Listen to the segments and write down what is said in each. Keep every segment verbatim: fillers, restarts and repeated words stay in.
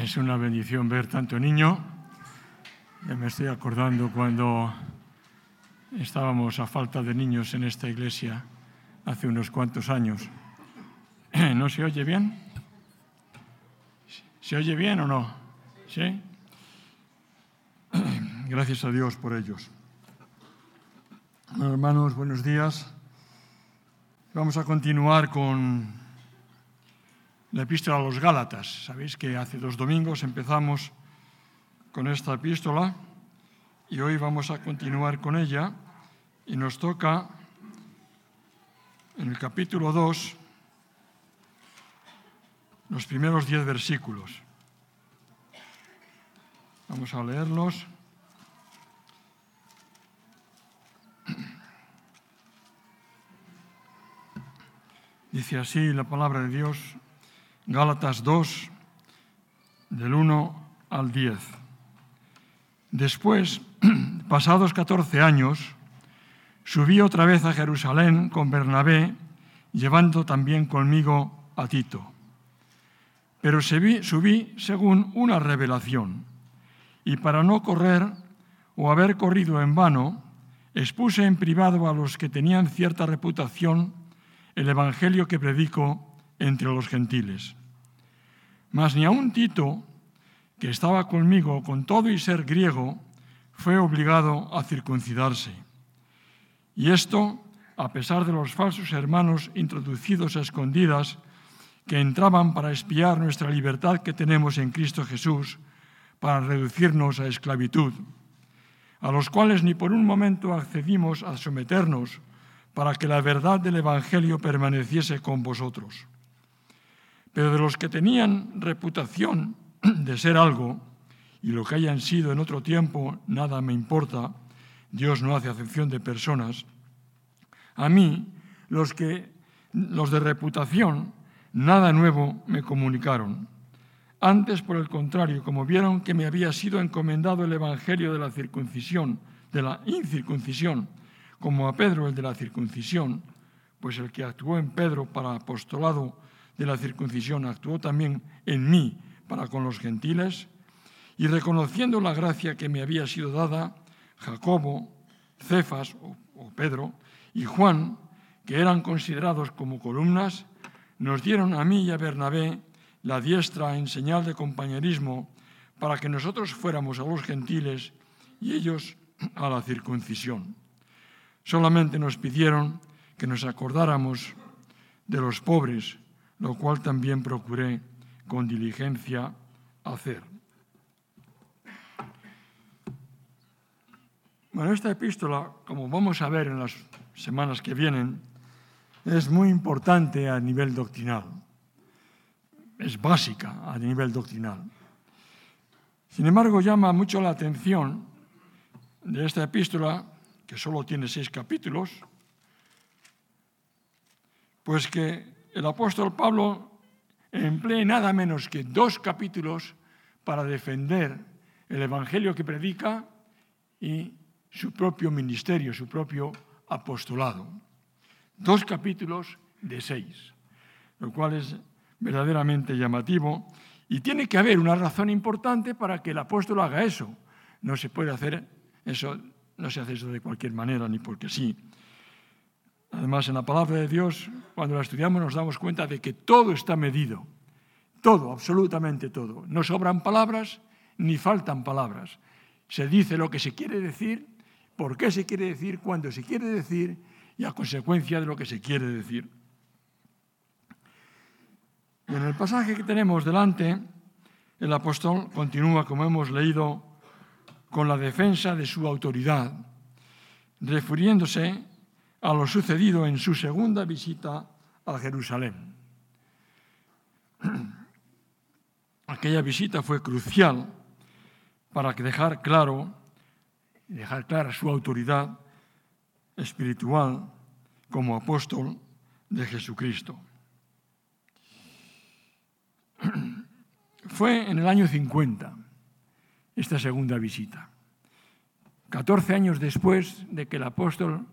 Es una bendición ver tanto niño. Ya me estoy acordando cuando estábamos a falta de niños en esta iglesia hace unos cuantos años. ¿No se oye bien? ¿Se oye bien o no? ¿Sí? Gracias a Dios por ellos. Bueno, hermanos, buenos días. Vamos a continuar con la epístola a los Gálatas. Sabéis que hace dos domingos empezamos con esta epístola y hoy vamos a continuar con ella y nos toca en el capítulo dos los primeros diez versículos. Vamos a leerlos. Dice así la palabra de Dios, Gálatas dos, del uno al diez. Después, pasados catorce años, subí otra vez a Jerusalén con Bernabé, llevando también conmigo a Tito. Pero subí, subí según una revelación, y para no correr o haber corrido en vano, expuse en privado a los que tenían cierta reputación el evangelio que predico entre los gentiles. Mas ni aun Tito, que estaba conmigo con todo y ser griego, fue obligado a circuncidarse. Y esto, a pesar de los falsos hermanos introducidos a escondidas, que entraban para espiar nuestra libertad que tenemos en Cristo Jesús, para reducirnos a esclavitud, a los cuales ni por un momento accedimos a someternos, para que la verdad del Evangelio permaneciese con vosotros. Pero de los que tenían reputación de ser algo, y lo que hayan sido en otro tiempo, nada me importa, Dios no hace acepción de personas, a mí, los, que, los de reputación, nada nuevo me comunicaron. Antes, por el contrario, como vieron que me había sido encomendado el Evangelio de la circuncisión, de la incircuncisión, como a Pedro el de la circuncisión, pues el que actuó en Pedro para apostolado de la circuncisión actuó también en mí para con los gentiles, y reconociendo la gracia que me había sido dada, Jacobo, Cefas o, o Pedro y Juan, que eran considerados como columnas, nos dieron a mí y a Bernabé la diestra en señal de compañerismo para que nosotros fuéramos a los gentiles y ellos a la circuncisión. Solamente nos pidieron que nos acordáramos de los pobres, lo cual también procuré con diligencia hacer. Bueno, esta epístola, como vamos a ver en las semanas que vienen, es muy importante a nivel doctrinal. Es básica a nivel doctrinal. Sin embargo, llama mucho la atención de esta epístola, que solo tiene seis capítulos, pues que el apóstol Pablo emplee nada menos que dos capítulos para defender el evangelio que predica y su propio ministerio, su propio apostolado. Dos capítulos de seis, lo cual es verdaderamente llamativo, y tiene que haber una razón importante para que el apóstol haga eso. No se puede hacer eso, no se hace eso de cualquier manera, ni porque sí. Además, en la palabra de Dios, cuando la estudiamos, nos damos cuenta de que todo está medido. Todo, absolutamente todo. No sobran palabras, ni faltan palabras. Se dice lo que se quiere decir, por qué se quiere decir, cuándo se quiere decir, y a consecuencia de lo que se quiere decir. Y en el pasaje que tenemos delante, el apóstol continúa, como hemos leído, con la defensa de su autoridad, refiriéndose a lo sucedido en su segunda visita a Jerusalén. Aquella visita fue crucial para dejar claro, dejar clara su autoridad espiritual como apóstol de Jesucristo. Fue en el año cincuenta, esta segunda visita. catorce años después de que el apóstol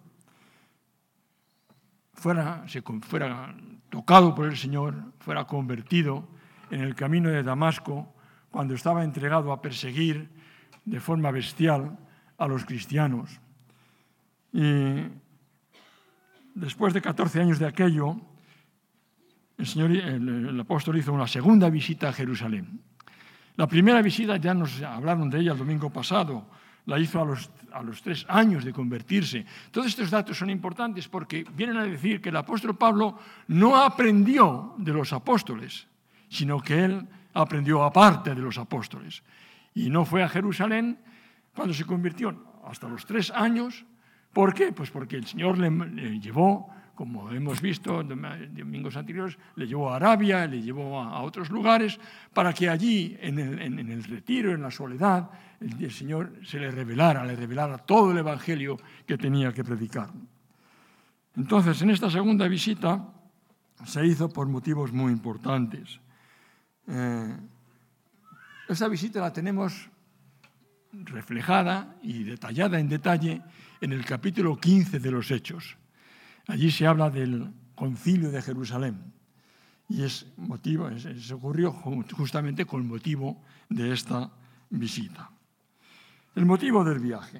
fuera, se, fuera tocado por el Señor, fuera convertido en el camino de Damasco cuando estaba entregado a perseguir de forma bestial a los cristianos. Y después de catorce años de aquello, el, señor, el, el apóstol hizo una segunda visita a Jerusalén. La primera visita, ya nos hablaron de ella el domingo pasado, la hizo a los, a los tres años de convertirse. Todos estos datos son importantes porque vienen a decir que el apóstol Pablo no aprendió de los apóstoles, sino que él aprendió aparte de los apóstoles. Y no fue a Jerusalén cuando se convirtió, hasta los tres años. ¿Por qué? Pues porque el Señor le, le llevó, como hemos visto en domingos anteriores, le llevó a Arabia, le llevó a, a otros lugares, para que allí, en el, en, en el retiro, en la soledad, el, el Señor se le revelara, le revelara todo el Evangelio que tenía que predicar. Entonces, en esta segunda visita se hizo por motivos muy importantes. Eh, esa visita la tenemos reflejada y detallada en detalle en el capítulo quince de los Hechos. Allí se habla del concilio de Jerusalén y es motivo, es, se ocurrió justamente con motivo de esta visita. El motivo del viaje.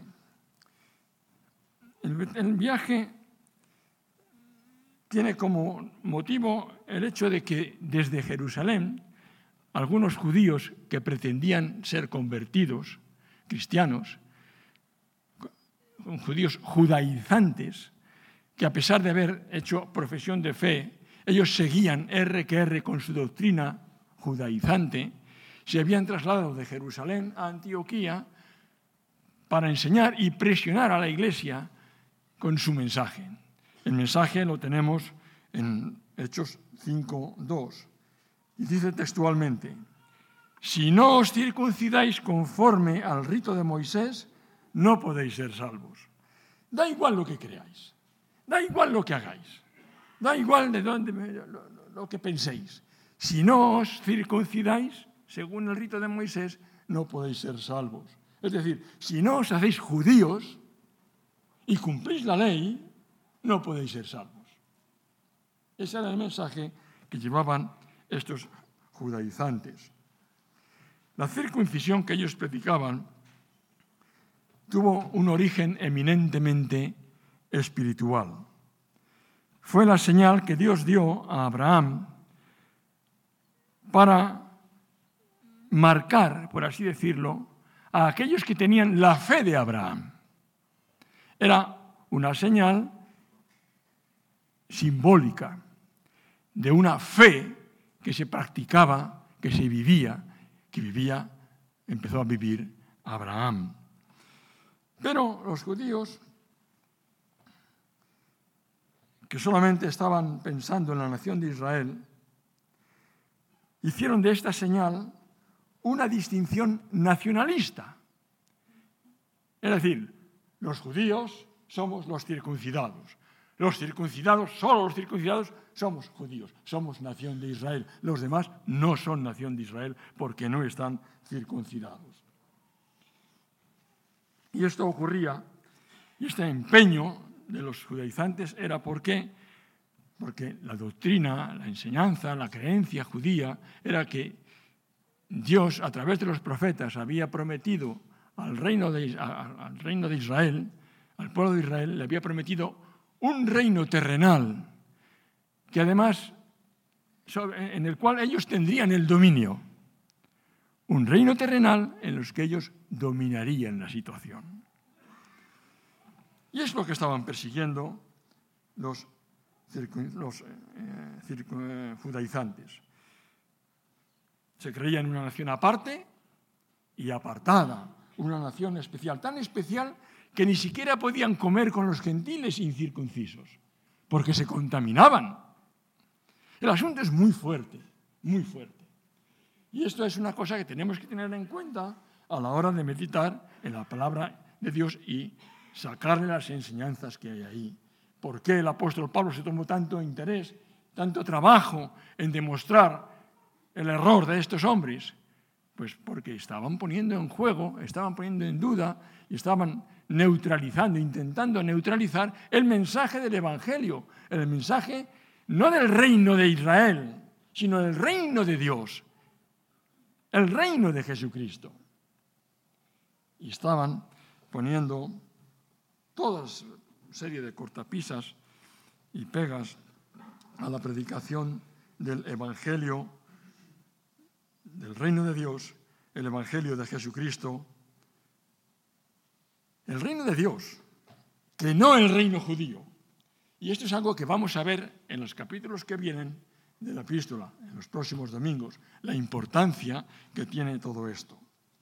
El, el viaje tiene como motivo el hecho de que desde Jerusalén algunos judíos que pretendían ser convertidos, cristianos, judíos judaizantes, que a pesar de haber hecho profesión de fe, ellos seguían erre que erre con su doctrina judaizante, se habían trasladado de Jerusalén a Antioquía para enseñar y presionar a la Iglesia con su mensaje. El mensaje lo tenemos en Hechos cinco dos. Y dice textualmente: si no os circuncidáis conforme al rito de Moisés, no podéis ser salvos. Da igual lo que creáis, da igual lo que hagáis, da igual de dónde lo, lo, lo que penséis. Si no os circuncidáis, según el rito de Moisés, no podéis ser salvos. Es decir, si no os hacéis judíos y cumplís la ley, no podéis ser salvos. Ese era el mensaje que llevaban estos judaizantes. La circuncisión que ellos predicaban tuvo un origen eminentemente espiritual. Fue la señal que Dios dio a Abraham para marcar, por así decirlo, a aquellos que tenían la fe de Abraham. Era una señal simbólica de una fe que se practicaba, que se vivía, que vivía, empezó a vivir Abraham. Pero los judíos, que solamente estaban pensando en la nación de Israel, hicieron de esta señal una distinción nacionalista. Es decir, los judíos somos los circuncidados. Los circuncidados, solo los circuncidados, somos judíos, somos nación de Israel. Los demás no son nación de Israel porque no están circuncidados. Y esto ocurría, y este empeño de los judaizantes era ¿por qué? Porque la doctrina, la enseñanza, la creencia judía era que Dios, a través de los profetas, había prometido al reino de, al reino de Israel, al pueblo de Israel, le había prometido un reino terrenal, que además, en el cual ellos tendrían el dominio. Un reino terrenal en los que ellos dominarían la situación. Y es lo que estaban persiguiendo los, los eh, circu, eh, judaizantes. Se creían una nación aparte y apartada, una nación especial, tan especial que ni siquiera podían comer con los gentiles incircuncisos, porque se contaminaban. El asunto es muy fuerte, muy fuerte. Y esto es una cosa que tenemos que tener en cuenta a la hora de meditar en la palabra de Dios y sacarle las enseñanzas que hay ahí. ¿Por qué el apóstol Pablo se tomó tanto interés, tanto trabajo en demostrar el error de estos hombres? Pues porque estaban poniendo en juego, estaban poniendo en duda y estaban neutralizando, intentando neutralizar el mensaje del Evangelio, el mensaje no del reino de Israel, sino del reino de Dios, el reino de Jesucristo. Y estaban poniendo toda serie de cortapisas y pegas a la predicación del Evangelio del reino de Dios, el Evangelio de Jesucristo, el reino de Dios, que no el reino judío. Y esto es algo que vamos a ver en los capítulos que vienen de la epístola, en los próximos domingos, la importancia que tiene todo esto.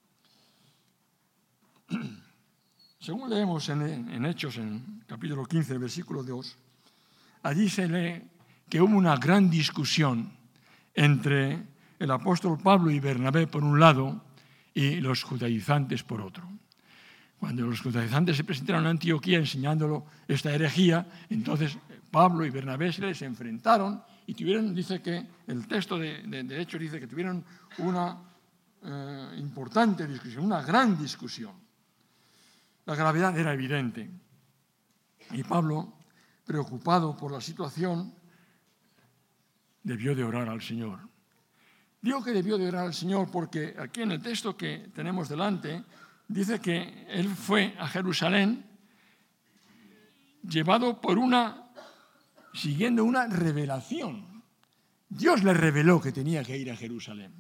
Según leemos en, en Hechos, en capítulo quince, versículo dos, allí se lee que hubo una gran discusión entre el apóstol Pablo y Bernabé por un lado y los judaizantes por otro. Cuando los judaizantes se presentaron a Antioquía enseñándolo esta herejía, entonces Pablo y Bernabé se les enfrentaron y tuvieron, dice que el texto de, de, de Hechos dice que tuvieron una eh, importante discusión, una gran discusión. La gravedad era evidente y Pablo, preocupado por la situación, debió de orar al Señor. Digo que debió de orar al Señor porque aquí en el texto que tenemos delante dice que él fue a Jerusalén llevado por una, siguiendo una revelación. Dios le reveló que tenía que ir a Jerusalén.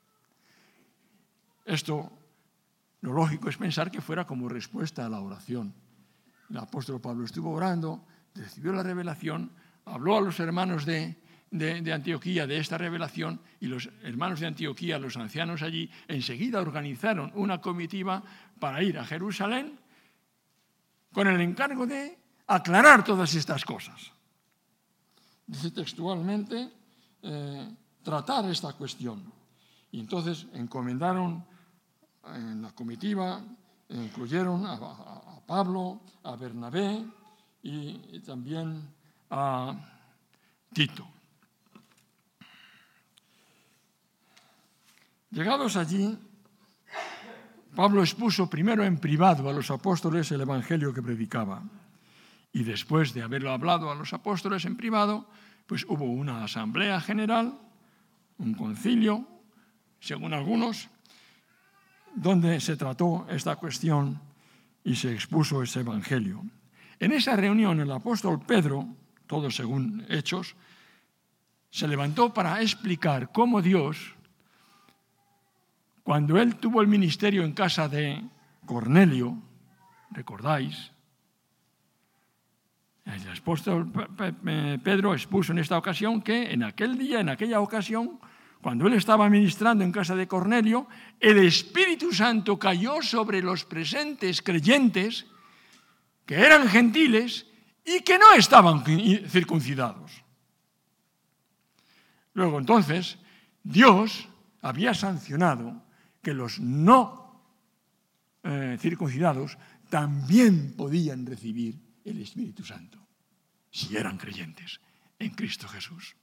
Esto, lo lógico es pensar que fuera como respuesta a la oración. El apóstol Pablo estuvo orando, recibió la revelación, habló a los hermanos de De, de Antioquía de esta revelación y los hermanos de Antioquía, los ancianos allí, enseguida organizaron una comitiva para ir a Jerusalén con el encargo de aclarar todas estas cosas. Dice textualmente, eh, tratar esta cuestión. Y entonces encomendaron en la comitiva, incluyeron a, a, a Pablo, a Bernabé y, y también a Tito. Llegados allí, Pablo expuso primero en privado a los apóstoles el evangelio que predicaba. Y después de haberlo hablado a los apóstoles en privado, pues hubo una asamblea general, un concilio, según algunos, donde se trató esta cuestión y se expuso ese evangelio. En esa reunión el apóstol Pedro, todo según Hechos, se levantó para explicar cómo Dios, cuando él tuvo el ministerio en casa de Cornelio, ¿recordáis? El apóstol Pedro expuso en esta ocasión que en aquel día, en aquella ocasión, cuando él estaba ministrando en casa de Cornelio, el Espíritu Santo cayó sobre los presentes creyentes que eran gentiles y que no estaban circuncidados. Luego, entonces, Dios había sancionado que los no eh, circuncidados también podían recibir el Espíritu Santo, si eran creyentes en Cristo Jesús.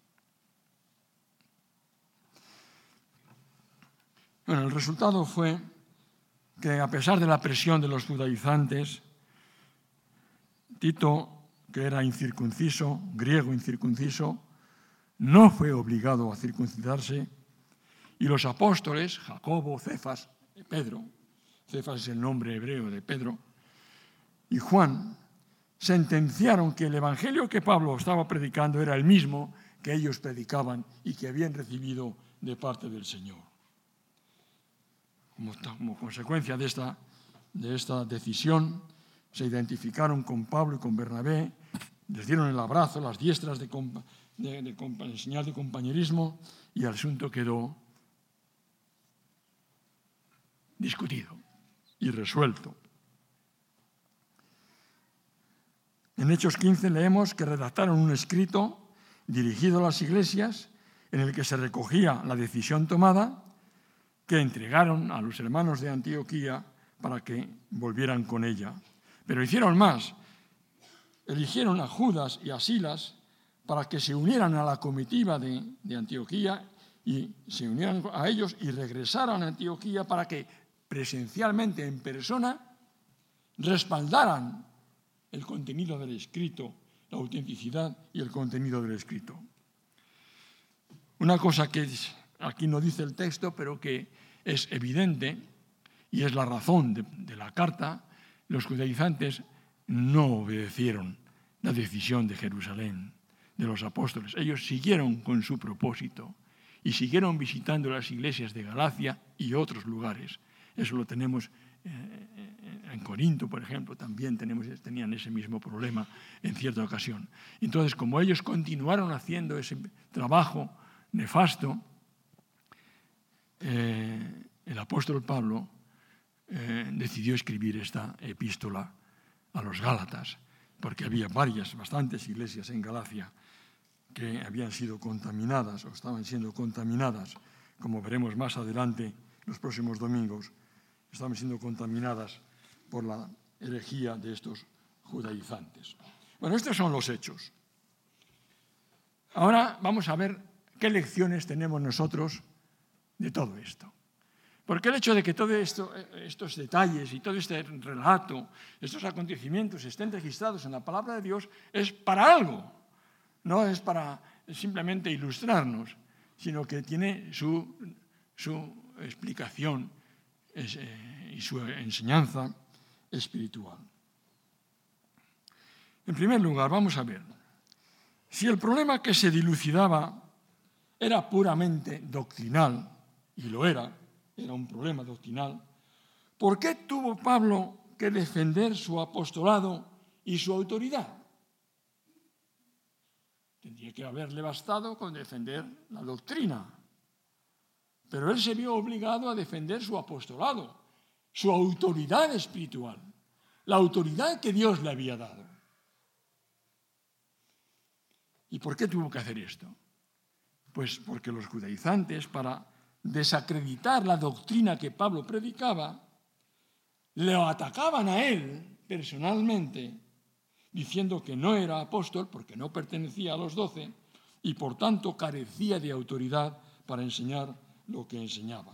Bueno, el resultado fue que a pesar de la presión de los judaizantes, Tito, que era incircunciso, griego incircunciso, no fue obligado a circuncidarse. Y los apóstoles, Jacobo, Cefas, Pedro, Cefas es el nombre hebreo de Pedro, y Juan, sentenciaron que el evangelio que Pablo estaba predicando era el mismo que ellos predicaban y que habían recibido de parte del Señor. Como, como consecuencia de esta, de esta decisión, se identificaron con Pablo y con Bernabé, les dieron el abrazo, las diestras de, de, de, de señal de compañerismo, y el asunto quedó discutido y resuelto. En Hechos quince leemos que redactaron un escrito dirigido a las iglesias en el que se recogía la decisión tomada, que entregaron a los hermanos de Antioquía para que volvieran con ella. Pero hicieron más. Eligieron a Judas y a Silas para que se unieran a la comitiva de, de Antioquía y se unieran a ellos y regresaran a Antioquía para que presencialmente, en persona, respaldaran el contenido del escrito, la autenticidad y el contenido del escrito. Una cosa que aquí no dice el texto, pero que es evidente y es la razón de, de la carta. Los judaizantes no obedecieron la decisión de Jerusalén, de los apóstoles. Ellos siguieron con su propósito y siguieron visitando las iglesias de Galacia y otros lugares. Eso lo tenemos en Corinto, por ejemplo, también tenemos, tenían ese mismo problema en cierta ocasión. Entonces, como ellos continuaron haciendo ese trabajo nefasto, eh, el apóstol Pablo eh, decidió escribir esta epístola a los Gálatas, porque había varias, bastantes iglesias en Galacia que habían sido contaminadas o estaban siendo contaminadas, como veremos más adelante los próximos domingos, estaban siendo contaminadas por la herejía de estos judaizantes. Bueno, estos son los hechos. Ahora vamos a ver qué lecciones tenemos nosotros de todo esto. Porque el hecho de que todos esto, estos detalles y todo este relato, estos acontecimientos estén registrados en la palabra de Dios es para algo. No es para simplemente ilustrarnos, sino que tiene su, su explicación y su enseñanza espiritual. En primer lugar, vamos a ver, si el problema que se dilucidaba era puramente doctrinal, y lo era, era un problema doctrinal, ¿por qué tuvo Pablo que defender su apostolado y su autoridad? Tendría que haberle bastado con defender la doctrina. Pero él se vio obligado a defender su apostolado, su autoridad espiritual, la autoridad que Dios le había dado. ¿Y por qué tuvo que hacer esto? Pues porque los judaizantes, para desacreditar la doctrina que Pablo predicaba, le atacaban a él personalmente, diciendo que no era apóstol porque no pertenecía a los doce y por tanto carecía de autoridad para enseñar lo que enseñaba.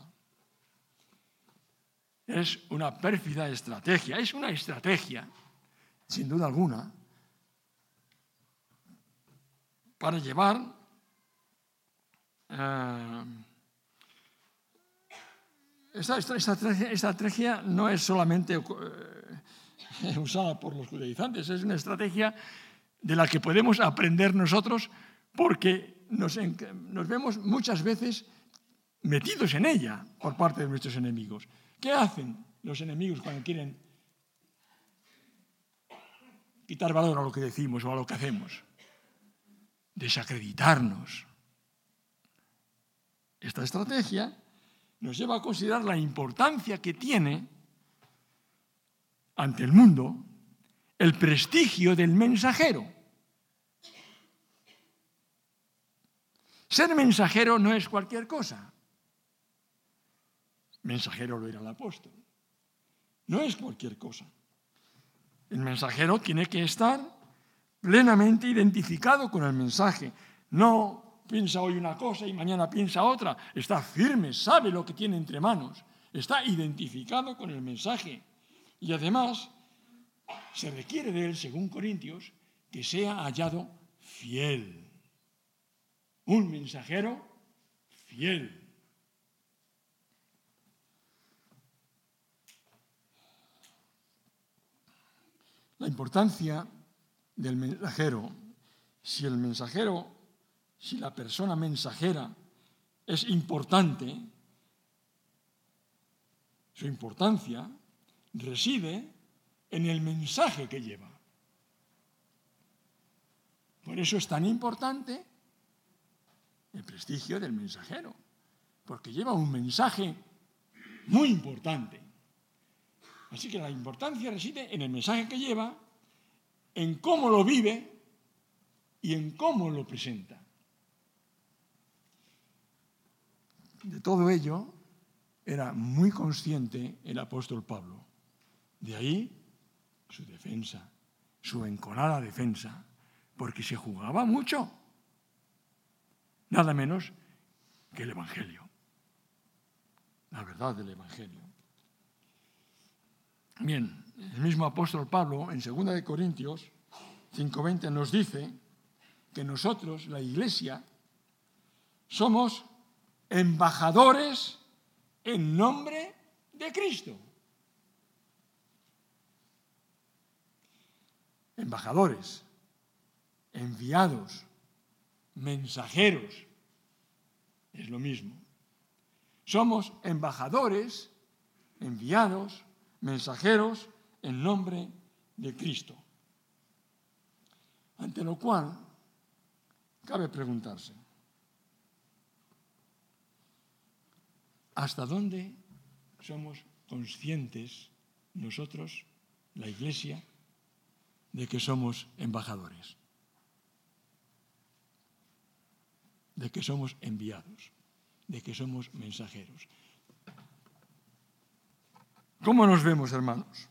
Es una pérfida estrategia, es una estrategia, sin duda alguna, para llevar eh, esta, esta, esta estrategia no es solamente eh, usada por los judaizantes, es una estrategia de la que podemos aprender nosotros porque nos, nos vemos muchas veces metidos en ella por parte de nuestros enemigos. ¿Qué hacen los enemigos cuando quieren quitar valor a lo que decimos o a lo que hacemos? Desacreditarnos. Esta estrategia nos lleva a considerar la importancia que tiene ante el mundo el prestigio del mensajero. Ser mensajero no es cualquier cosa. Mensajero lo era el apóstol. No es cualquier cosa. El mensajero tiene que estar plenamente identificado con el mensaje. No piensa hoy una cosa y mañana piensa otra. Está firme, sabe lo que tiene entre manos. Está identificado con el mensaje. Y además, se requiere de él, según Corintios, que sea hallado fiel. Un mensajero fiel. La importancia del mensajero, si el mensajero, si la persona mensajera es importante, su importancia reside en el mensaje que lleva. Por eso es tan importante el prestigio del mensajero, porque lleva un mensaje muy importante. Así que la importancia reside en el mensaje que lleva, en cómo lo vive y en cómo lo presenta. De todo ello era muy consciente el apóstol Pablo. De ahí su defensa, su enconada defensa, porque se jugaba mucho, nada menos que el Evangelio, la verdad del Evangelio. Bien, el mismo apóstol Pablo, en segunda de Corintios cinco veinte, nos dice que nosotros, la Iglesia, somos embajadores en nombre de Cristo. Embajadores, enviados, mensajeros, es lo mismo. Somos embajadores, enviados, mensajeros en nombre de Cristo. Ante lo cual, cabe preguntarse, ¿hasta dónde somos conscientes nosotros, la Iglesia, de que somos embajadores? De que somos enviados, de que somos mensajeros. ¿Cómo nos vemos, hermanos?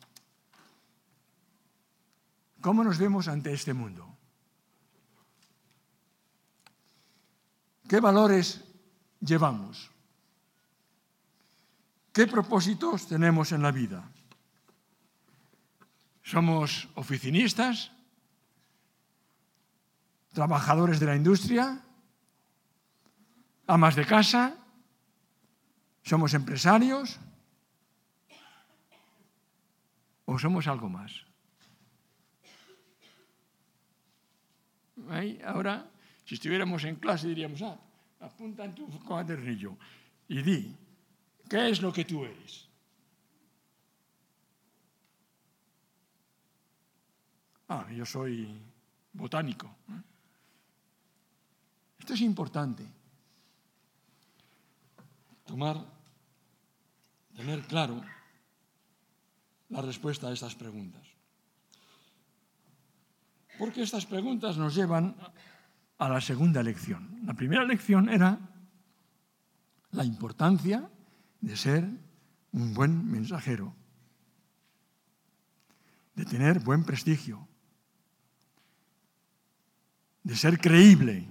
¿Cómo nos vemos ante este mundo? ¿Qué valores llevamos? ¿Qué propósitos tenemos en la vida? ¿Somos oficinistas? ¿Trabajadores de la industria? ¿Amas de casa? ¿Somos empresarios? ¿O somos algo más? Ahí, ahora, si estuviéramos en clase, diríamos, ah, apunta en tu cuadernillo y di, ¿qué es lo que tú eres? Ah, yo soy botánico. Esto es importante. Tomar, tener claro la respuesta a estas preguntas. Porque estas preguntas nos llevan a la segunda lección. La primera lección era la importancia de ser un buen mensajero, de tener buen prestigio, de ser creíble.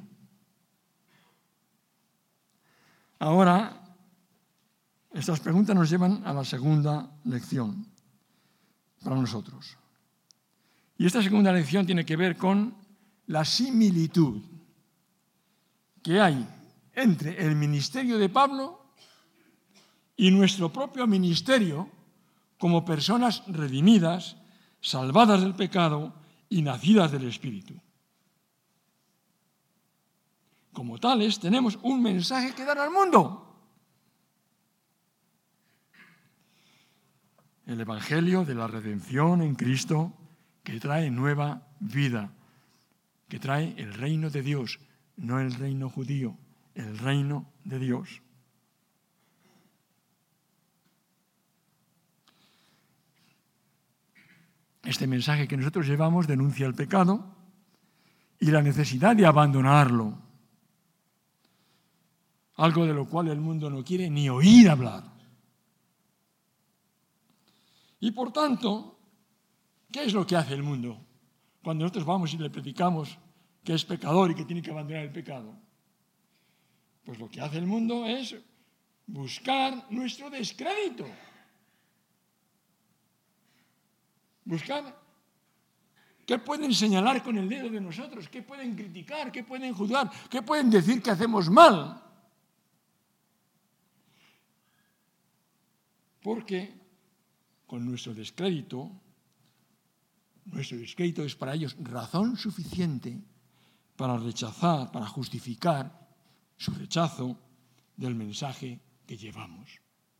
Ahora, estas preguntas nos llevan a la segunda lección para nosotros. Y esta segunda lección tiene que ver con la similitud que hay entre el ministerio de Pablo y nuestro propio ministerio como personas redimidas, salvadas del pecado y nacidas del Espíritu. Como tales, tenemos un mensaje que dar al mundo. El Evangelio de la redención en Cristo, que trae nueva vida, que trae el reino de Dios, no el reino judío, el reino de Dios. Este mensaje que nosotros llevamos denuncia el pecado y la necesidad de abandonarlo, algo de lo cual el mundo no quiere ni oír hablar. Y por tanto, ¿qué es lo que hace el mundo cuando nosotros vamos y le predicamos que es pecador y que tiene que abandonar el pecado? Pues lo que hace el mundo es buscar nuestro descrédito. Buscar qué pueden señalar con el dedo de nosotros, qué pueden criticar, qué pueden juzgar, qué pueden decir que hacemos mal. Porque con nuestro descrédito, nuestro descrédito es para ellos razón suficiente para rechazar, para justificar su rechazo del mensaje que llevamos.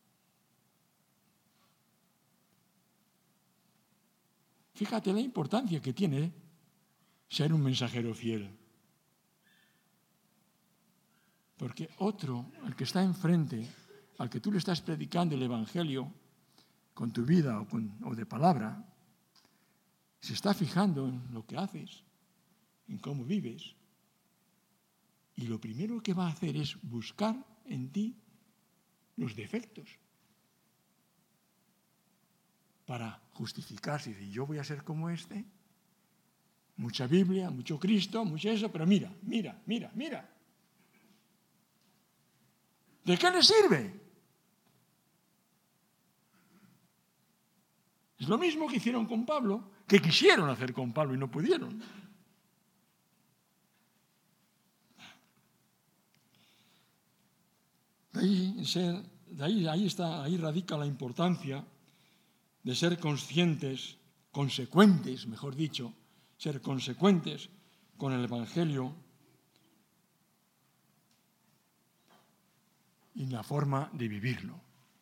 Fíjate la importancia que tiene ser un mensajero fiel. Porque otro, el que está enfrente, al que tú le estás predicando el Evangelio con tu vida o, con, o de palabra, se está fijando en lo que haces, en cómo vives. Y lo primero que va a hacer es buscar en ti los defectos para justificarse y decir, yo voy a ser como este. Mucha Biblia, mucho Cristo, mucho eso, pero mira, mira, mira, mira. ¿De qué le sirve? Es lo mismo que hicieron con Pablo, que quisieron hacer con Pablo y no pudieron. De ahí ser de ahí, ahí, está, ahí radica la importancia de ser conscientes, consecuentes, mejor dicho, ser consecuentes con el Evangelio y la forma de vivirlo.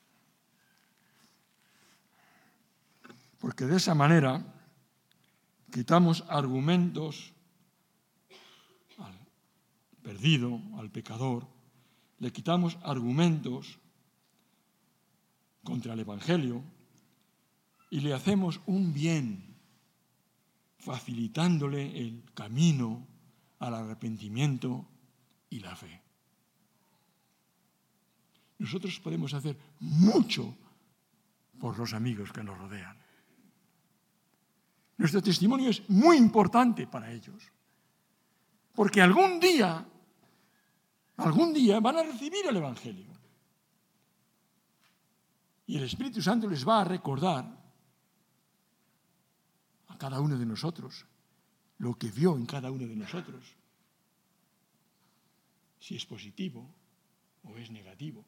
Porque de esa manera quitamos argumentos al perdido, al pecador, le quitamos argumentos contra el Evangelio y le hacemos un bien, facilitándole el camino al arrepentimiento y la fe. Nosotros podemos hacer mucho por los amigos que nos rodean. Nuestro testimonio es muy importante para ellos, porque algún día, algún día van a recibir el Evangelio. Y el Espíritu Santo les va a recordar a cada uno de nosotros lo que vio en cada uno de nosotros, si es positivo o es negativo.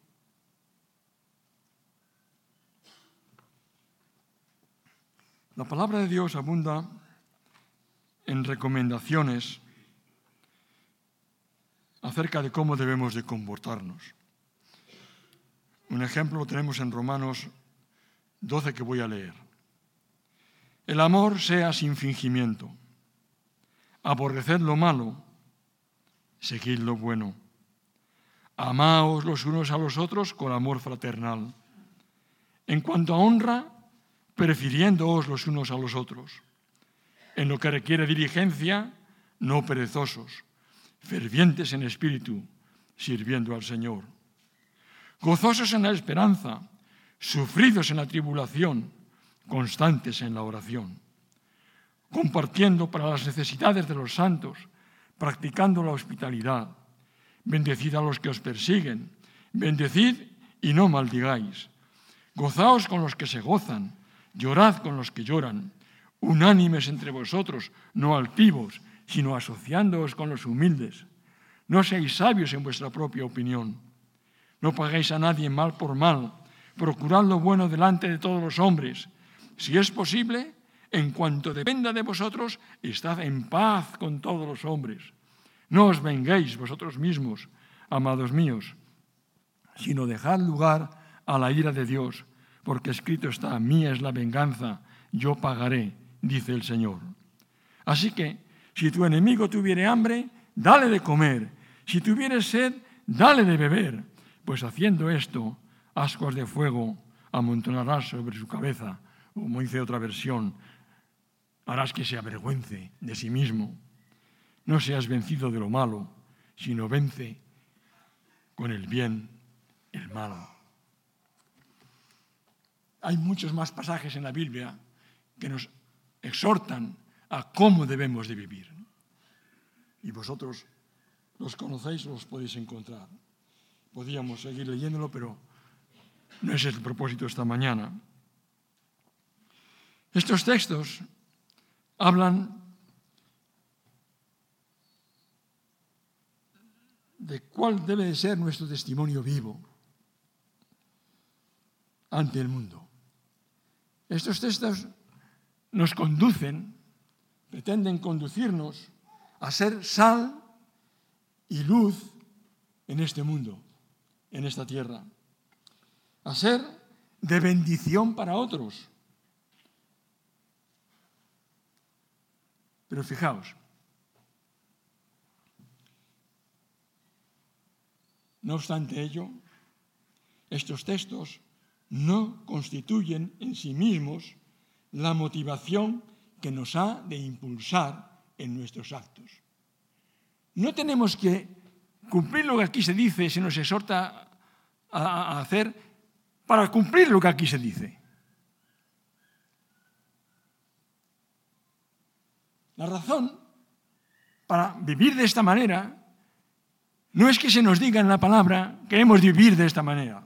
La palabra de Dios abunda en recomendaciones acerca de cómo debemos de comportarnos. Un ejemplo lo tenemos en Romanos doce, que voy a leer. El amor sea sin fingimiento. Aborreced lo malo, seguid lo bueno. Amaos los unos a los otros con amor fraternal. En cuanto a honra, prefiriéndoos los unos a los otros. En lo que requiere diligencia, no perezosos, fervientes en espíritu, sirviendo al Señor. Gozosos en la esperanza, sufridos en la tribulación, constantes en la oración. Compartiendo para las necesidades de los santos, practicando la hospitalidad. Bendecid a los que os persiguen, bendecid y no maldigáis. Gozaos con los que se gozan, llorad con los que lloran, unánimes entre vosotros, no altivos, sino asociándoos con los humildes. No seáis sabios en vuestra propia opinión. No paguéis a nadie mal por mal, procurad lo bueno delante de todos los hombres. Si es posible, en cuanto dependa de vosotros, estad en paz con todos los hombres. No os venguéis vosotros mismos, amados míos, sino dejad lugar a la ira de Dios, porque escrito está, mía es la venganza, yo pagaré, dice el Señor. Así que, si tu enemigo tuviere hambre, dale de comer. Si tuviere sed, dale de beber. Pues haciendo esto, ascuas de fuego amontonarás sobre su cabeza. O como dice otra versión, harás que se avergüence de sí mismo. No seas vencido de lo malo, sino vence con el bien el mal. Hay muchos más pasajes en la Biblia que nos exhortan a cómo debemos de vivir. Y vosotros los conocéis o los podéis encontrar. Podríamos seguir leyéndolo, pero no es el propósito esta mañana. Estos textos hablan de cuál debe de ser nuestro testimonio vivo ante el mundo. Estos textos nos conducen, pretenden conducirnos a ser sal y luz en este mundo, en esta tierra, a ser de bendición para otros. Pero fijaos, no obstante ello, estos textos no constituyen en sí mismos la motivación que nos ha de impulsar en nuestros actos. No tenemos que cumplir lo que aquí se dice, se nos exhorta a hacer para cumplir lo que aquí se dice. La razón para vivir de esta manera no es que se nos diga en la palabra que hemos de vivir de esta manera.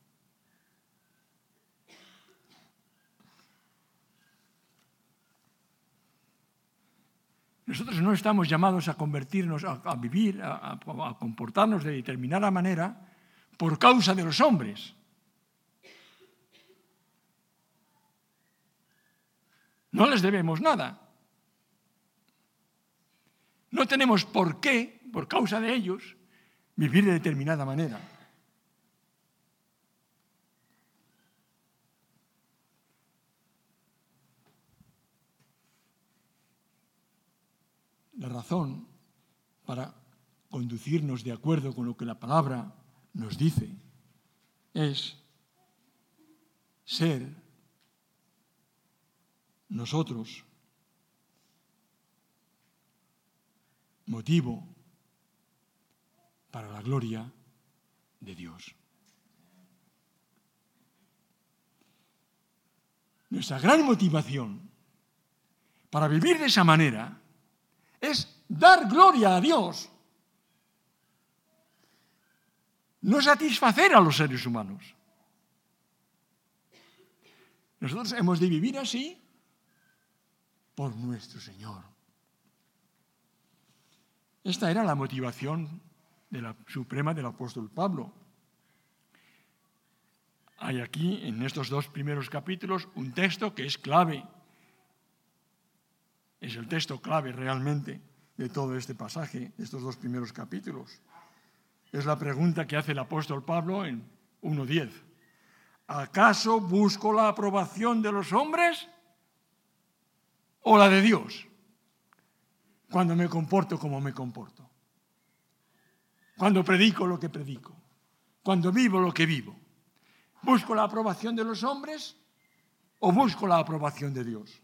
Nosotros no estamos llamados a convertirnos, a, a vivir, a, a, a comportarnos de determinada manera por causa de los hombres. No les debemos nada. No tenemos por qué, por causa de ellos, vivir de determinada manera. La razón para conducirnos de acuerdo con lo que la palabra nos dice es ser nosotros motivo para la gloria de Dios. Nuestra gran motivación para vivir de esa manera es dar gloria a Dios, no satisfacer a los seres humanos. Nosotros hemos de vivir así por nuestro Señor. Esta era la motivación de la suprema del apóstol Pablo. Hay aquí, en estos dos primeros capítulos, un texto que es clave. Es el texto clave realmente de todo este pasaje, de estos dos primeros capítulos. Es la pregunta que hace el apóstol Pablo en uno diez. ¿Acaso busco la aprobación de los hombres o la de Dios cuando me comporto como me comporto? Cuando predico lo que predico, cuando vivo lo que vivo. ¿Busco la aprobación de los hombres o busco la aprobación de Dios?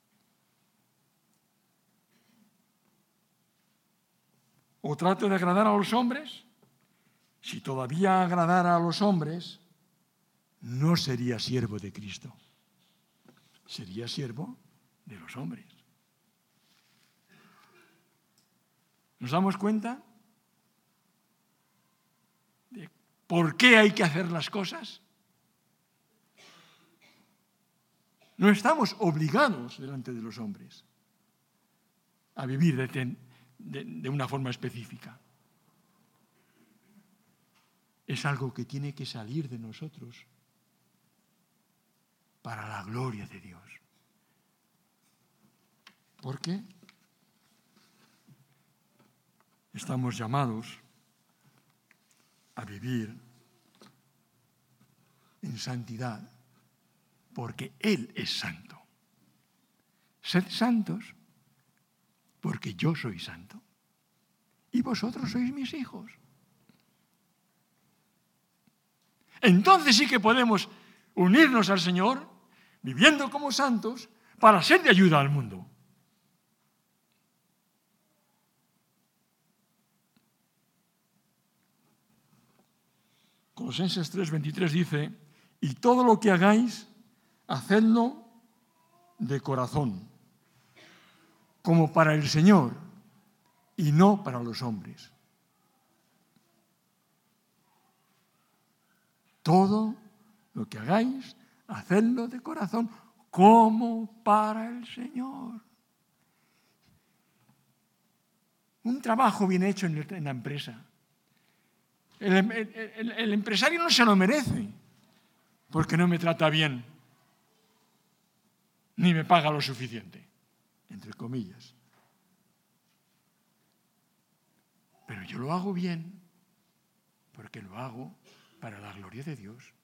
¿O trato de agradar a los hombres? Si todavía agradara a los hombres, no sería siervo de Cristo. Sería siervo de los hombres. ¿Nos damos cuenta de por qué hay que hacer las cosas? No estamos obligados delante de los hombres a vivir de, ten, de, de una forma específica. Es algo que tiene que salir de nosotros para la gloria de Dios. ¿Por qué? Estamos llamados a vivir en santidad porque Él es santo. Sed santos porque yo soy santo y vosotros sois mis hijos. Entonces sí que podemos unirnos al Señor viviendo como santos para ser de ayuda al mundo. Colosenses tres veintitrés dice, y todo lo que hagáis, hacedlo de corazón, como para el Señor y no para los hombres. Todo lo que hagáis, hacedlo de corazón, como para el Señor. Un trabajo bien hecho en, el, en la empresa. El, el, el, el empresario no se lo merece, porque no me trata bien, ni me paga lo suficiente, entre comillas. Pero yo lo hago bien, porque lo hago para la gloria de Dios.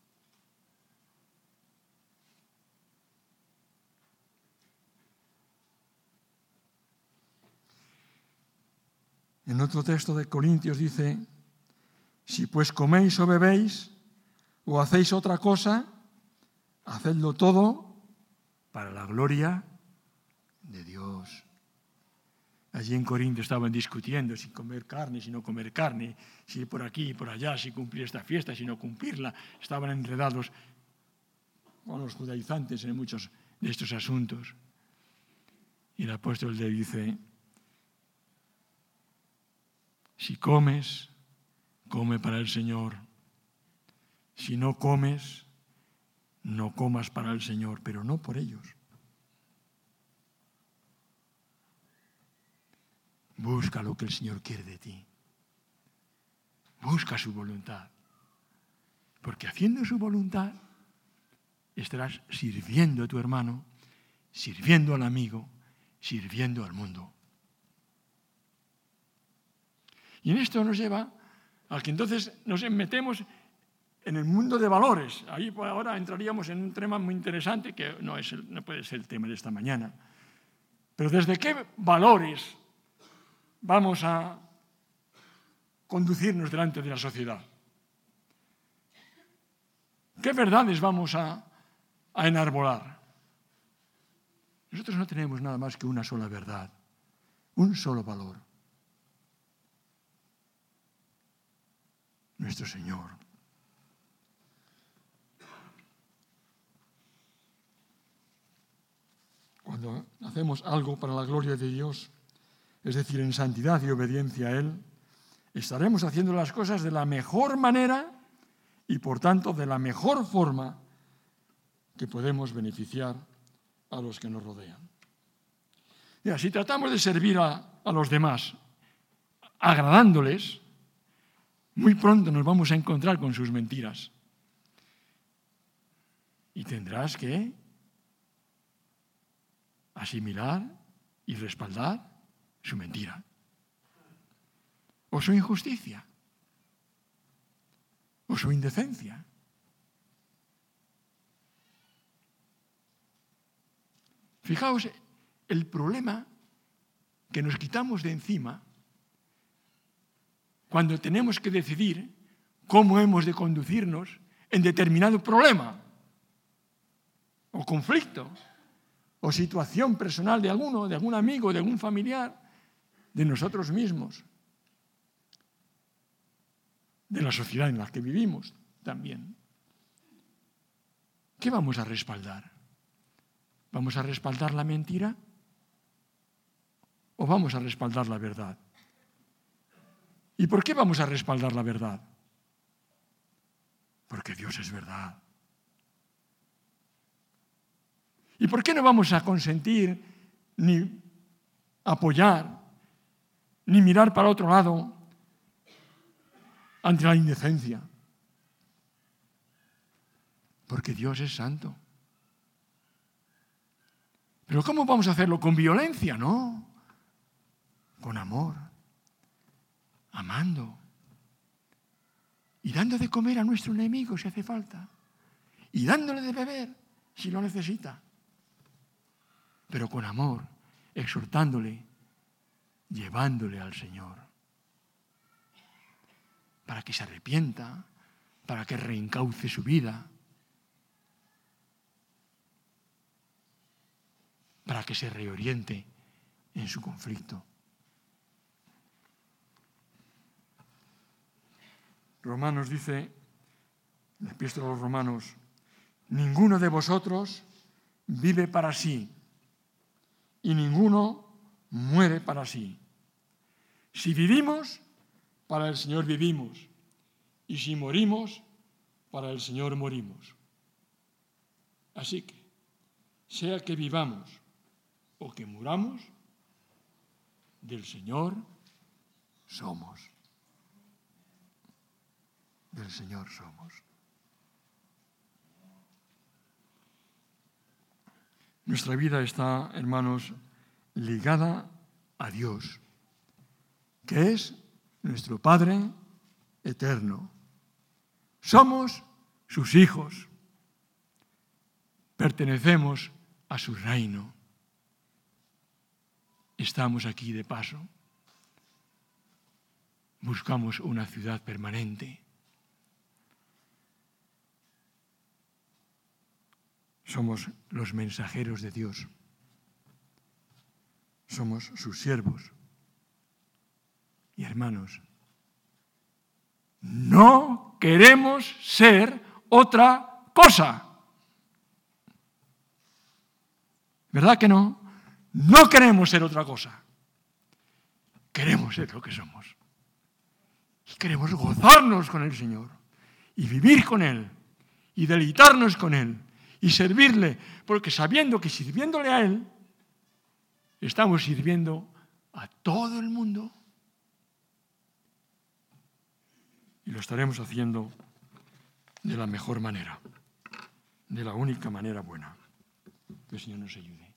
En otro texto de Corintios dice, si pues coméis o bebéis o hacéis otra cosa, hacedlo todo para la gloria de Dios. Allí en Corinto estaban discutiendo si comer carne, si no comer carne, si ir por aquí y por allá, si cumplir esta fiesta, si no cumplirla. Estaban enredados con los judaizantes en muchos de estos asuntos. Y el apóstol le dice, si comes, come para el Señor. Si no comes, no comas para el Señor, pero no por ellos. Busca lo que el Señor quiere de ti. Busca su voluntad. Porque haciendo su voluntad, estarás sirviendo a tu hermano sirviendo al amigo, sirviendo al mundo. Y en esto nos lleva a que entonces nos metemos en el mundo de valores. Ahí por ahora entraríamos en un tema muy interesante que no, es el, no puede ser el tema de esta mañana. Pero ¿desde qué valores vamos a conducirnos delante de la sociedad? ¿Qué verdades vamos a, a enarbolar? Nosotros no tenemos nada más que una sola verdad, un solo valor. Nuestro Señor. Cuando hacemos algo para la gloria de Dios, es decir, en santidad y obediencia a Él, estaremos haciendo las cosas de la mejor manera y, por tanto, de la mejor forma que podemos beneficiar a los que nos rodean. Mira, si tratamos de servir a, a los demás agradándoles, muy pronto nos vamos a encontrar con sus mentiras. Y tendrás que asimilar y respaldar su mentira o su injusticia o su indecencia. Fijaos el problema que nos quitamos de encima cuando tenemos que decidir cómo hemos de conducirnos en determinado problema o conflicto o situación personal de alguno, de algún amigo, de algún familiar, de nosotros mismos, de la sociedad en la que vivimos también. ¿Qué vamos a respaldar? ¿Vamos a respaldar la mentira o vamos a respaldar la verdad? ¿Y por qué vamos a respaldar la verdad? Porque Dios es verdad. ¿Y por qué no vamos a consentir, ni apoyar, ni mirar para otro lado ante la indecencia? Porque Dios es santo. ¿Pero cómo vamos a hacerlo? ¿Con violencia? No. Con amor. Amando. Y dando de comer a nuestro enemigo si hace falta. Y dándole de beber si lo necesita. Pero con amor, exhortándole, llevándole al Señor. Para que se arrepienta, para que reencauce su vida, para que se reoriente en su conflicto. Romanos dice, en la epístola a los Romanos, ninguno de vosotros vive para sí y ninguno muere para sí. Si vivimos, para el Señor vivimos, y si morimos, para el Señor morimos. Así que, sea que vivamos o que muramos, del Señor somos. Del Señor somos. Nuestra vida está, hermanos, ligada a Dios, que es nuestro Padre eterno. Somos sus hijos. Pertenecemos a su reino. Estamos aquí de paso. Buscamos una ciudad permanente. Somos los mensajeros de Dios. Somos sus siervos. Y hermanos, no queremos ser otra cosa. ¿Verdad que no? No queremos ser otra cosa. Queremos ser lo que somos. Y queremos gozarnos con el Señor. Y vivir con Él. Y deleitarnos con Él. Y servirle. Porque sabiendo que sirviéndole a Él, estamos sirviendo a todo el mundo. Y lo estaremos haciendo de la mejor manera. De la única manera buena. Que el Señor nos ayude.